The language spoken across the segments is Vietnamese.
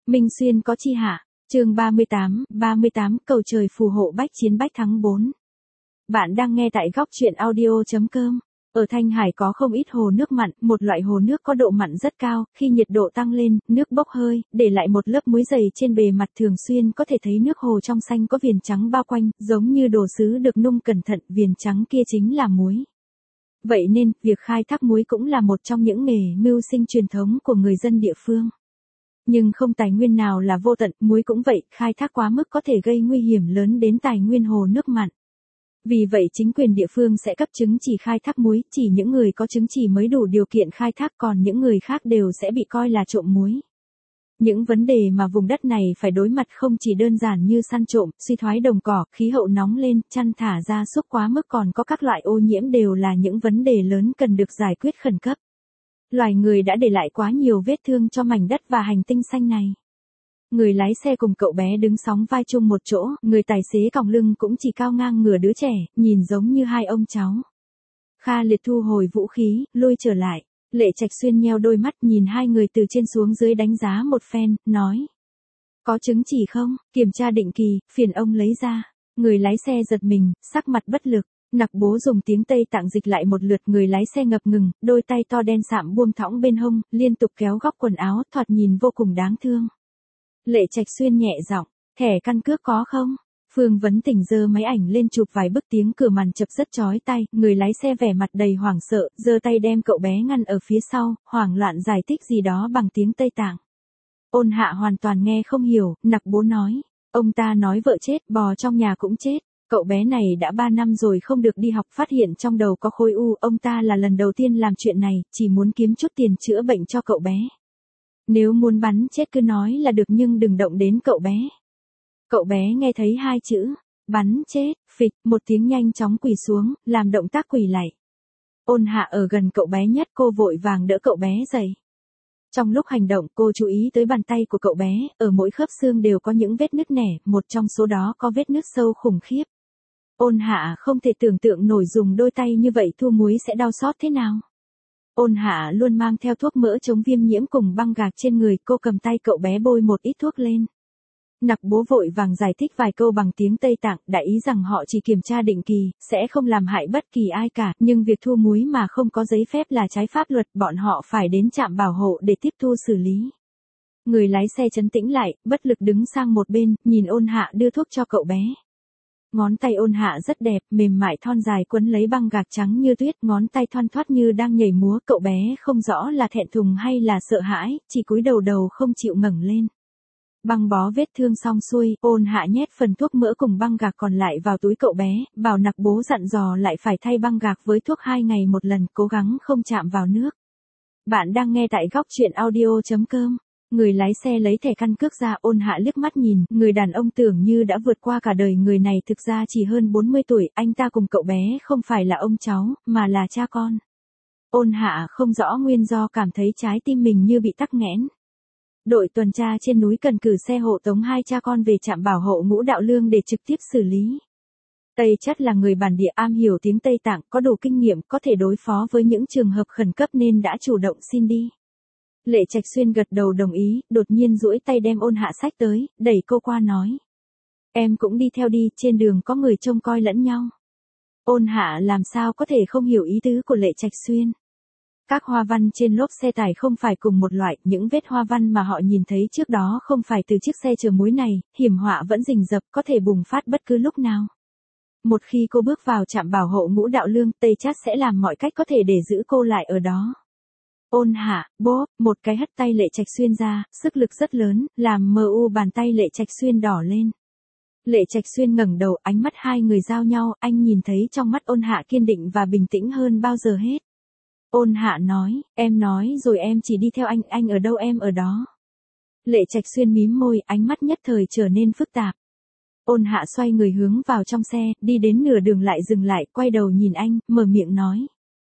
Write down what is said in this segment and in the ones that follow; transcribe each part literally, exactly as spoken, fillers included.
Minh Xuyên có chi hạ, chương ba mươi tám, ba mươi tám cầu trời phù hộ bách chiến bách thắng bốn. Bạn đang nghe tại góc truyện audio.com. Ở Thanh Hải có không ít hồ nước mặn, một loại hồ nước có độ mặn rất cao, khi nhiệt độ tăng lên, nước bốc hơi, để lại một lớp muối dày trên bề mặt, thường xuyên có thể thấy nước hồ trong xanh có viền trắng bao quanh, giống như đồ sứ được nung cẩn thận, viền trắng kia chính là muối. Vậy nên, việc khai thác muối cũng là một trong những nghề mưu sinh truyền thống của người dân địa phương. Nhưng không tài nguyên nào là vô tận, muối cũng vậy, khai thác quá mức có thể gây nguy hiểm lớn đến tài nguyên hồ nước mặn. Vì vậy chính quyền địa phương sẽ cấp chứng chỉ khai thác muối, chỉ những người có chứng chỉ mới đủ điều kiện khai thác, còn những người khác đều sẽ bị coi là trộm muối. Những vấn đề mà vùng đất này phải đối mặt không chỉ đơn giản như săn trộm, suy thoái đồng cỏ, khí hậu nóng lên, chăn thả gia súc quá mức, còn có các loại ô nhiễm, đều là những vấn đề lớn cần được giải quyết khẩn cấp. Loài người đã để lại quá nhiều vết thương cho mảnh đất và hành tinh xanh này. Người lái xe cùng cậu bé đứng sóng vai chung một chỗ, người tài xế còng lưng cũng chỉ cao ngang ngửa đứa trẻ, nhìn giống như hai ông cháu. Kha Liệt thu hồi vũ khí, lui trở lại. Lệ Trạch Xuyên nheo đôi mắt nhìn hai người từ trên xuống dưới đánh giá một phen, nói. Có chứng chỉ không? Kiểm tra định kỳ, phiền ông lấy ra. Người lái xe giật mình, sắc mặt bất lực. Nặc Bố dùng tiếng Tây Tạng dịch lại một lượt, người lái xe ngập ngừng, đôi tay to đen sạm buông thõng bên hông, liên tục kéo góc quần áo, thoạt nhìn vô cùng đáng thương. Lệ Trạch Xuyên nhẹ giọng, thẻ căn cước có không? Phương Vấn Tình giơ máy ảnh lên chụp vài bức, tiếng cửa màn chập rất chói tai, người lái xe vẻ mặt đầy hoảng sợ, giơ tay đem cậu bé ngăn ở phía sau, hoảng loạn giải thích gì đó bằng tiếng Tây Tạng. Ôn Hạ hoàn toàn nghe không hiểu, Nặc Bố nói, ông ta nói vợ chết, bò trong nhà cũng chết. Cậu bé này đã ba năm rồi không được đi học, phát hiện trong đầu có khối u, ông ta là lần đầu tiên làm chuyện này, chỉ muốn kiếm chút tiền chữa bệnh cho cậu bé. Nếu muốn bắn chết cứ nói là được, nhưng đừng động đến cậu bé. Cậu bé nghe thấy hai chữ, bắn chết, phịch, một tiếng nhanh chóng quỳ xuống, làm động tác quỳ lạy. Ôn Hạ ở gần cậu bé nhất, cô vội vàng đỡ cậu bé dậy. Trong lúc hành động, cô chú ý tới bàn tay của cậu bé, ở mỗi khớp xương đều có những vết nứt nẻ, một trong số đó có vết nứt sâu khủng khiếp. Ôn Hạ không thể tưởng tượng nổi dùng đôi tay như vậy thu muối sẽ đau xót thế nào. Ôn Hạ luôn mang theo thuốc mỡ chống viêm nhiễm cùng băng gạc trên người, cô cầm tay cậu bé bôi một ít thuốc lên. Nặc Bố vội vàng giải thích vài câu bằng tiếng Tây Tạng, đại ý rằng họ chỉ kiểm tra định kỳ, sẽ không làm hại bất kỳ ai cả, nhưng việc thu muối mà không có giấy phép là trái pháp luật, bọn họ phải đến trạm bảo hộ để tiếp thu xử lý. Người lái xe trấn tĩnh lại, bất lực đứng sang một bên, nhìn Ôn Hạ đưa thuốc cho cậu bé. Ngón tay Ôn Hạ rất đẹp, mềm mại thon dài quấn lấy băng gạc trắng như tuyết, ngón tay thoăn thoắt như đang nhảy múa, cậu bé không rõ là thẹn thùng hay là sợ hãi, chỉ cúi đầu đầu không chịu ngẩng lên. Băng bó vết thương xong xuôi, Ôn Hạ nhét phần thuốc mỡ cùng băng gạc còn lại vào túi cậu bé, bảo Nặc Bố dặn dò lại phải thay băng gạc với thuốc hai ngày một lần, cố gắng không chạm vào nước. Bạn đang nghe tại góc truyện audio.com. Người lái xe lấy thẻ căn cước ra, Ôn Hạ liếc mắt nhìn, người đàn ông tưởng như đã vượt qua cả đời, người này thực ra chỉ hơn bốn mươi tuổi, anh ta cùng cậu bé không phải là ông cháu, mà là cha con. Ôn Hạ không rõ nguyên do, cảm thấy trái tim mình như bị tắc nghẽn. Đội tuần tra trên núi cần cử xe hộ tống hai cha con về trạm bảo hộ Ngũ Đạo Lương để trực tiếp xử lý. Tây Chất là người bản địa, am hiểu tiếng Tây Tạng, có đủ kinh nghiệm, có thể đối phó với những trường hợp khẩn cấp nên đã chủ động xin đi. Lệ Trạch Xuyên gật đầu đồng ý, đột nhiên duỗi tay đem Ôn Hạ xách tới, đẩy cô qua nói. Em cũng đi theo đi, trên đường có người trông coi lẫn nhau. Ôn Hạ làm sao có thể không hiểu ý tứ của Lệ Trạch Xuyên. Các hoa văn trên lốp xe tải không phải cùng một loại, những vết hoa văn mà họ nhìn thấy trước đó không phải từ chiếc xe chở muối này, hiểm họa vẫn rình rập, có thể bùng phát bất cứ lúc nào. Một khi cô bước vào trạm bảo hộ Ngũ Đạo Lương, Tây Chất sẽ làm mọi cách có thể để giữ cô lại ở đó. Ôn Hạ, bố, một cái hất tay Lệ Trạch Xuyên ra, sức lực rất lớn, làm mờ u bàn tay Lệ Trạch Xuyên đỏ lên. Lệ Trạch Xuyên ngẩng đầu, ánh mắt hai người giao nhau, anh nhìn thấy trong mắt Ôn Hạ kiên định và bình tĩnh hơn bao giờ hết. Ôn Hạ nói, em nói rồi, em chỉ đi theo anh, anh ở đâu em ở đó. Lệ Trạch Xuyên mím môi, ánh mắt nhất thời trở nên phức tạp. Ôn Hạ xoay người hướng vào trong xe, đi đến nửa đường lại dừng lại, quay đầu nhìn anh, mở miệng nói.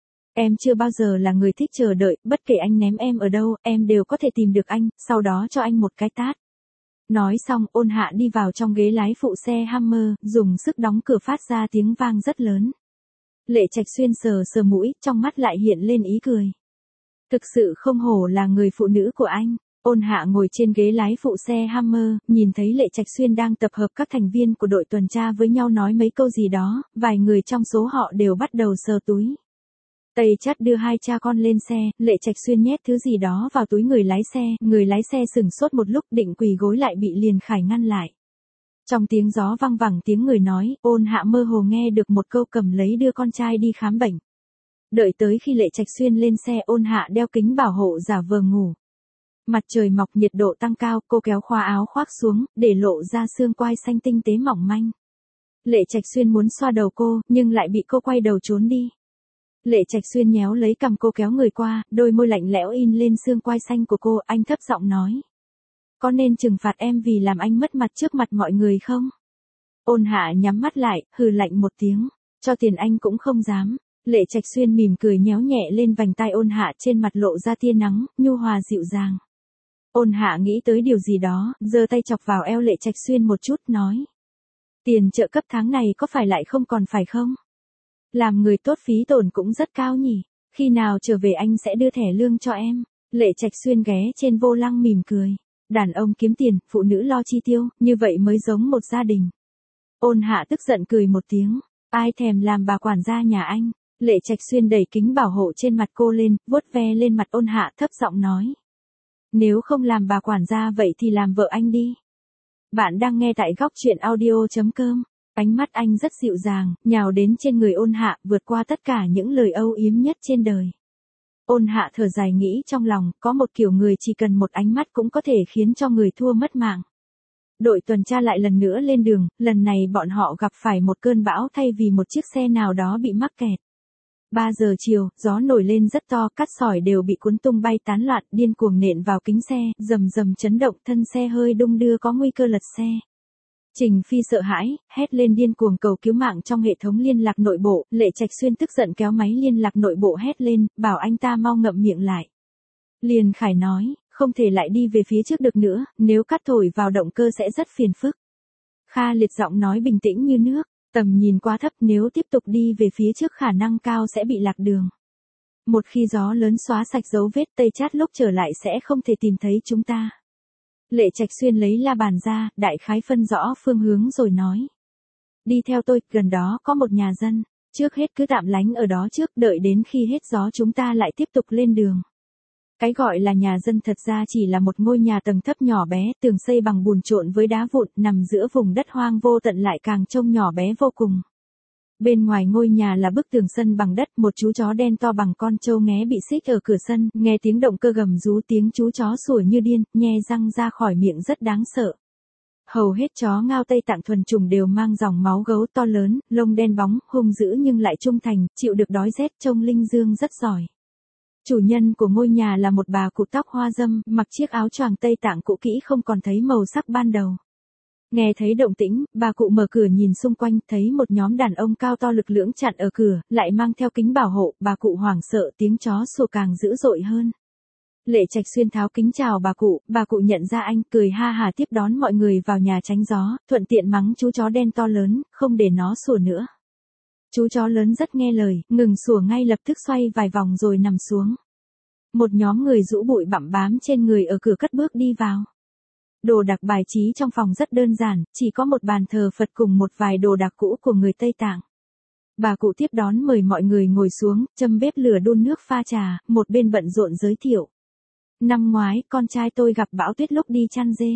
Em chưa bao giờ là người thích chờ đợi, bất kể anh ném em ở đâu, em đều có thể tìm được anh, sau đó cho anh một cái tát. Nói xong, Ôn Hạ đi vào trong ghế lái phụ xe Hammer, dùng sức đóng cửa phát ra tiếng vang rất lớn. Lệ Trạch Xuyên sờ sờ mũi, trong mắt lại hiện lên ý cười. Thực sự không hổ là người phụ nữ của anh. Ôn Hạ ngồi trên ghế lái phụ xe Hammer, nhìn thấy Lệ Trạch Xuyên đang tập hợp các thành viên của đội tuần tra với nhau nói mấy câu gì đó, vài người trong số họ đều bắt đầu sờ túi. Tây Chát đưa hai cha con lên xe, Lệ Trạch Xuyên nhét thứ gì đó vào túi người lái xe, người lái xe sửng sốt một lúc định quỳ gối lại bị Liền Khải ngăn lại. Trong tiếng gió văng vẳng tiếng người nói, Ôn Hạ mơ hồ nghe được một câu cầm lấy đưa con trai đi khám bệnh. Đợi tới khi Lệ Trạch Xuyên lên xe, Ôn Hạ đeo kính bảo hộ giả vờ ngủ. Mặt trời mọc nhiệt độ tăng cao, cô kéo khóa áo khoác xuống, để lộ ra xương quai xanh tinh tế mỏng manh. Lệ Trạch Xuyên muốn xoa đầu cô, nhưng lại bị cô quay đầu trốn đi. Lệ Trạch Xuyên nhéo lấy cằm cô kéo người qua, đôi môi lạnh lẽo in lên xương quai xanh của cô, anh thấp giọng nói. Có nên trừng phạt em vì làm anh mất mặt trước mặt mọi người không? Ôn Hạ nhắm mắt lại, hừ lạnh một tiếng, cho tiền anh cũng không dám. Lệ Trạch Xuyên mỉm cười nhéo nhẹ lên vành tai Ôn Hạ, trên mặt lộ ra tia nắng, nhu hòa dịu dàng. Ôn Hạ nghĩ tới điều gì đó, giơ tay chọc vào eo Lệ Trạch Xuyên một chút, nói. Tiền trợ cấp tháng này có phải lại không còn phải không? Làm người tốt phí tổn cũng rất cao nhỉ, khi nào trở về anh sẽ đưa thẻ lương cho em. Lệ Trạch Xuyên ghé trên vô lăng mỉm cười. Đàn ông kiếm tiền, phụ nữ lo chi tiêu, như vậy mới giống một gia đình. Ôn Hạ tức giận cười một tiếng, ai thèm làm bà quản gia nhà anh. Lệ Trạch Xuyên đẩy kính bảo hộ trên mặt cô lên, vuốt ve lên mặt Ôn Hạ thấp giọng nói. Nếu không làm bà quản gia vậy thì làm vợ anh đi. Bạn đang nghe tại góc truyện audio.com. Ánh mắt anh rất dịu dàng, nhào đến trên người Ôn Hạ, vượt qua tất cả những lời âu yếm nhất trên đời. Ôn Hạ thở dài nghĩ trong lòng, có một kiểu người chỉ cần một ánh mắt cũng có thể khiến cho người thua mất mạng. Đội tuần tra lại lần nữa lên đường, lần này bọn họ gặp phải một cơn bão thay vì một chiếc xe nào đó bị mắc kẹt. ba giờ chiều, gió nổi lên rất to, cát sỏi đều bị cuốn tung bay tán loạn, điên cuồng nện vào kính xe, rầm rầm chấn động, thân xe hơi đung đưa có nguy cơ lật xe. Trình Phi sợ hãi, hét lên điên cuồng cầu cứu mạng trong hệ thống liên lạc nội bộ, Lệ Trạch Xuyên tức giận kéo máy liên lạc nội bộ hét lên, bảo anh ta mau ngậm miệng lại. Liền Khải nói, không thể lại đi về phía trước được nữa, nếu cát thổi vào động cơ sẽ rất phiền phức. Kha Liệt giọng nói bình tĩnh như nước, tầm nhìn quá thấp, nếu tiếp tục đi về phía trước khả năng cao sẽ bị lạc đường. Một khi gió lớn xóa sạch dấu vết, Tây Chát lúc trở lại sẽ không thể tìm thấy chúng ta. Lệ Trạch Xuyên lấy la bàn ra, đại khái phân rõ phương hướng rồi nói. Đi theo tôi, gần đó có một nhà dân, trước hết cứ tạm lánh ở đó trước, đợi đến khi hết gió chúng ta lại tiếp tục lên đường. Cái gọi là nhà dân thật ra chỉ là một ngôi nhà tầng thấp nhỏ bé, tường xây bằng bùn trộn với đá vụn, nằm giữa vùng đất hoang vô tận lại càng trông nhỏ bé vô cùng. Bên ngoài ngôi nhà là bức tường sân bằng đất, một chú chó đen to bằng con trâu nghé bị xích ở cửa sân, nghe tiếng động cơ gầm rú, tiếng chú chó sủa như điên, nhe răng ra khỏi miệng rất đáng sợ. Hầu hết chó Ngao Tây Tạng thuần chủng đều mang dòng máu gấu to lớn, lông đen bóng, hung dữ nhưng lại trung thành, chịu được đói rét, trông linh dương rất giỏi. Chủ nhân của ngôi nhà là một bà cụ tóc hoa dâm, mặc chiếc áo choàng Tây Tạng cũ kỹ không còn thấy màu sắc ban đầu. Nghe thấy động tĩnh, bà cụ mở cửa nhìn xung quanh, thấy một nhóm đàn ông cao to lực lưỡng chặn ở cửa, lại mang theo kính bảo hộ, bà cụ hoảng sợ, tiếng chó sủa càng dữ dội hơn. Lệ Trạch Xuyên tháo kính chào bà cụ, bà cụ nhận ra anh, cười ha hà tiếp đón mọi người vào nhà tránh gió, thuận tiện mắng chú chó đen to lớn, không để nó sủa nữa. Chú chó lớn rất nghe lời, ngừng sủa ngay lập tức xoay vài vòng rồi nằm xuống. Một nhóm người rũ bụi bặm bám trên người ở cửa cất bước đi vào. Đồ đạc bài trí trong phòng rất đơn giản, chỉ có một bàn thờ Phật cùng một vài đồ đạc cũ của người Tây Tạng. Bà cụ tiếp đón mời mọi người ngồi xuống, châm bếp lửa đun nước pha trà, một bên bận rộn giới thiệu. Năm ngoái, con trai tôi gặp bão tuyết lúc đi chăn dê.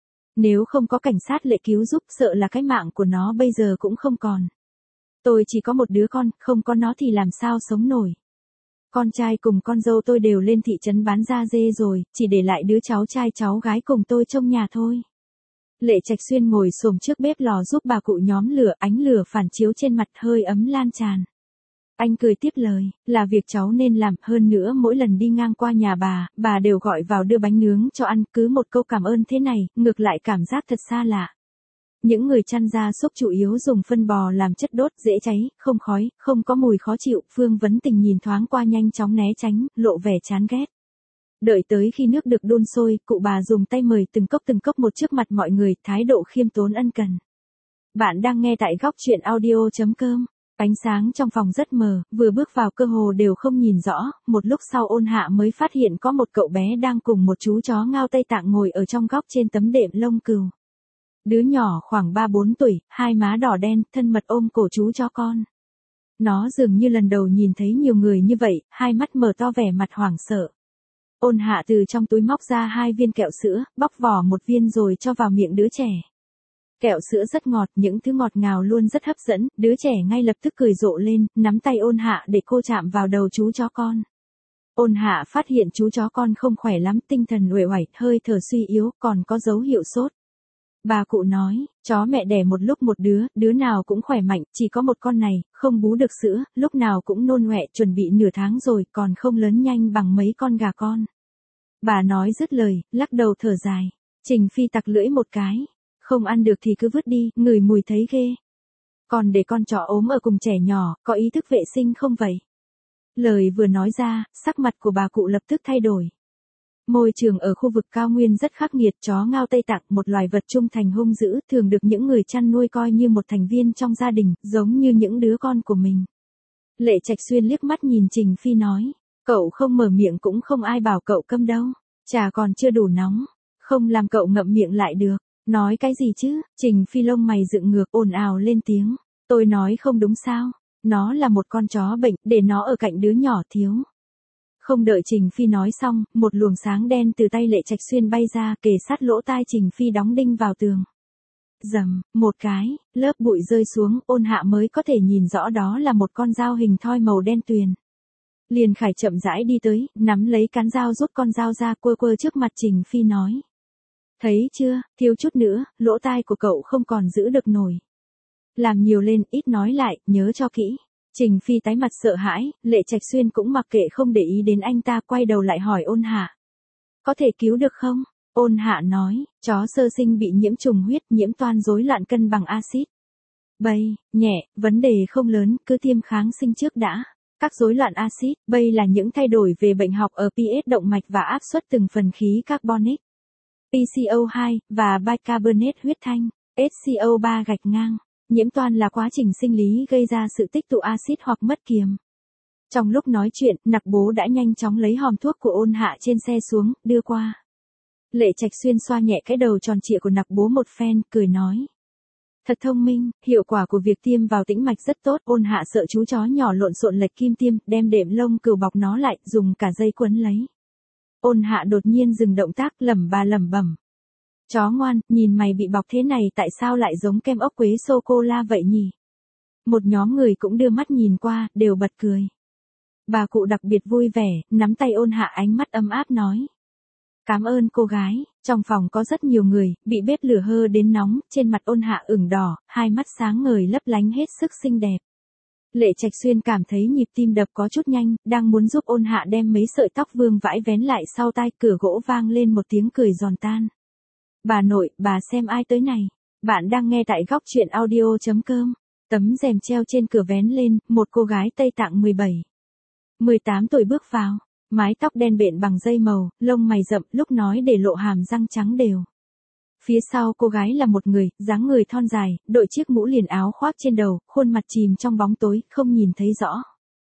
Nếu không có cảnh sát Lệ cứu giúp, sợ là cái mạng của nó bây giờ cũng không còn. Tôi chỉ có một đứa con, không có nó thì làm sao sống nổi. Con trai cùng con dâu tôi đều lên thị trấn bán da dê rồi, chỉ để lại đứa cháu trai cháu gái cùng tôi trông nhà thôi. Lệ Trạch Xuyên ngồi xổm trước bếp lò giúp bà cụ nhóm lửa, ánh lửa phản chiếu trên mặt hơi ấm lan tràn. Anh cười tiếp lời, là việc cháu nên làm, hơn nữa mỗi lần đi ngang qua nhà bà, bà đều gọi vào đưa bánh nướng cho ăn, cứ một câu cảm ơn thế này, ngược lại cảm giác thật xa lạ. Những người chăn gia súc chủ yếu dùng phân bò làm chất đốt, dễ cháy, không khói, không có mùi khó chịu, Phương Vấn Tình nhìn thoáng qua nhanh chóng né tránh, lộ vẻ chán ghét. Đợi tới khi nước được đun sôi, cụ bà dùng tay mời từng cốc từng cốc một trước mặt mọi người, thái độ khiêm tốn ân cần. Bạn đang nghe tại góc truyện audio chấm com. Ánh sáng trong phòng rất mờ, vừa bước vào cơ hồ đều không nhìn rõ, một lúc sau Ôn Hạ mới phát hiện có một cậu bé đang cùng một chú chó Ngao Tây Tạng ngồi ở trong góc trên tấm đệm lông cừu. Đứa nhỏ khoảng ba bốn tuổi, hai má đỏ đen, thân mật ôm cổ chú chó con. Nó dường như lần đầu nhìn thấy nhiều người như vậy, hai mắt mở to vẻ mặt hoảng sợ. Ôn Hạ từ trong túi móc ra hai viên kẹo sữa, bóc vỏ một viên rồi cho vào miệng đứa trẻ. Kẹo sữa rất ngọt, những thứ ngọt ngào luôn rất hấp dẫn, đứa trẻ ngay lập tức cười rộ lên, nắm tay Ôn Hạ để cô chạm vào đầu chú chó con. Ôn Hạ phát hiện chú chó con không khỏe lắm, tinh thần uể oải, hơi thở suy yếu, còn có dấu hiệu sốt. Bà cụ nói, chó mẹ đẻ một lúc một đứa, đứa nào cũng khỏe mạnh, chỉ có một con này, không bú được sữa, lúc nào cũng nôn ọe, chuẩn bị nửa tháng rồi, còn không lớn nhanh bằng mấy con gà con. Bà nói dứt lời, lắc đầu thở dài. Trình Phi tặc lưỡi một cái. Không ăn được thì cứ vứt đi, ngửi mùi thấy ghê. Còn để con chó ốm ở cùng trẻ nhỏ, có ý thức vệ sinh không vậy? Lời vừa nói ra, sắc mặt của bà cụ lập tức thay đổi. Môi trường ở khu vực cao nguyên rất khắc nghiệt, chó Ngao Tây Tạng, một loài vật trung thành hung dữ, thường được những người chăn nuôi coi như một thành viên trong gia đình, giống như những đứa con của mình. Lệ Trạch Xuyên liếc mắt nhìn Trình Phi nói, cậu không mở miệng cũng không ai bảo cậu câm đâu, trà còn chưa đủ nóng, không làm cậu ngậm miệng lại được. Nói cái gì chứ? Trình Phi lông mày dựng ngược, ồn ào lên tiếng. Tôi nói không đúng sao? Nó là một con chó bệnh, để nó ở cạnh đứa nhỏ thiếu. Không đợi Trình Phi nói xong, một luồng sáng đen từ tay Lệ Trạch Xuyên bay ra, kề sát lỗ tai Trình Phi đóng đinh vào tường. Rầm, một cái, lớp bụi rơi xuống, Ôn Hạ mới có thể nhìn rõ đó là một con dao hình thoi màu đen tuyền. Liền Khải chậm rãi đi tới, nắm lấy cán dao rút con dao ra, quơ quơ trước mặt Trình Phi nói. Thấy chưa, thiếu chút nữa, lỗ tai của cậu không còn giữ được nổi. Làm nhiều lên, ít nói lại, nhớ cho kỹ. Trình Phi tái mặt sợ hãi, Lệ Trạch Xuyên cũng mặc kệ không để ý đến anh ta, quay đầu lại hỏi Ôn Hạ. Có thể cứu được không? Ôn Hạ nói, chó sơ sinh bị nhiễm trùng huyết, nhiễm toan rối loạn cân bằng axit. Bây, nhẹ, vấn đề không lớn, cứ tiêm kháng sinh trước đã. Các rối loạn axit, bây là những thay đổi về bệnh học ở pH động mạch và áp suất từng phần khí carbonic. pê xê o hai, và bicarbonate huyết thanh, ét xê o ba gạch ngang. Nhiễm toan là quá trình sinh lý gây ra sự tích tụ axit hoặc mất kiềm. Trong lúc nói chuyện, Nặc Bố đã nhanh chóng lấy hòm thuốc của Ôn Hạ trên xe xuống, đưa qua. Lệ Trạch Xuyên xoa nhẹ cái đầu tròn trịa của Nặc Bố một phen, cười nói. Thật thông minh, hiệu quả của việc tiêm vào tĩnh mạch rất tốt. Ôn Hạ sợ chú chó nhỏ lộn xộn lệch kim tiêm, đem đệm lông cừu bọc nó lại, dùng cả dây quấn lấy. Ôn Hạ đột nhiên dừng động tác, lẩm bà lẩm bẩm. Chó ngoan, nhìn mày bị bọc thế này tại sao lại giống kem ốc quế sô-cô-la vậy nhỉ? Một nhóm người cũng đưa mắt nhìn qua, đều bật cười. Bà cụ đặc biệt vui vẻ, nắm tay Ôn Hạ, ánh mắt ấm áp nói. Cảm ơn cô gái. Trong phòng có rất nhiều người, bị bếp lửa hơ đến nóng, trên mặt Ôn Hạ ửng đỏ, hai mắt sáng ngời lấp lánh hết sức xinh đẹp. Lệ Trạch Xuyên cảm thấy nhịp tim đập có chút nhanh, đang muốn giúp Ôn Hạ đem mấy sợi tóc vương vãi vén lại sau tai, cửa gỗ vang lên một tiếng cười giòn tan. Bà nội, bà xem ai tới này. Bạn đang nghe tại góc truyện audio chấm com. Tấm rèm treo trên cửa vén lên, một cô gái Tây Tạng mười bảy, mười tám tuổi bước vào. Mái tóc đen bện bằng dây màu, lông mày rậm, lúc nói để lộ hàm răng trắng đều. Phía sau cô gái là một người, dáng người thon dài, đội chiếc mũ liền áo khoác trên đầu, khuôn mặt chìm trong bóng tối, không nhìn thấy rõ.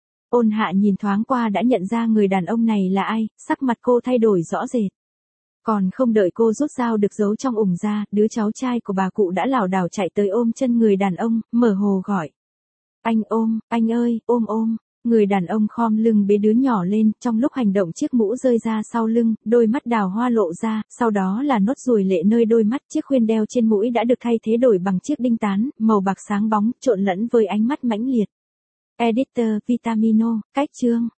Ôn Hạ nhìn thoáng qua đã nhận ra người đàn ông này là ai, sắc mặt cô thay đổi rõ rệt. Còn không đợi cô rút dao được giấu trong ủng ra, đứa cháu trai của bà cụ đã lảo đảo chạy tới ôm chân người đàn ông, mở hồ gọi. Anh ôm, anh ơi, ôm ôm. Người đàn ông khom lưng bế đứa nhỏ lên, trong lúc hành động chiếc mũ rơi ra sau lưng, đôi mắt đào hoa lộ ra, sau đó là nốt ruồi lệ nơi đôi mắt, chiếc khuyên đeo trên mũi đã được thay thế đổi bằng chiếc đinh tán, màu bạc sáng bóng, trộn lẫn với ánh mắt mãnh liệt. Editor, Vitamino, cách chương.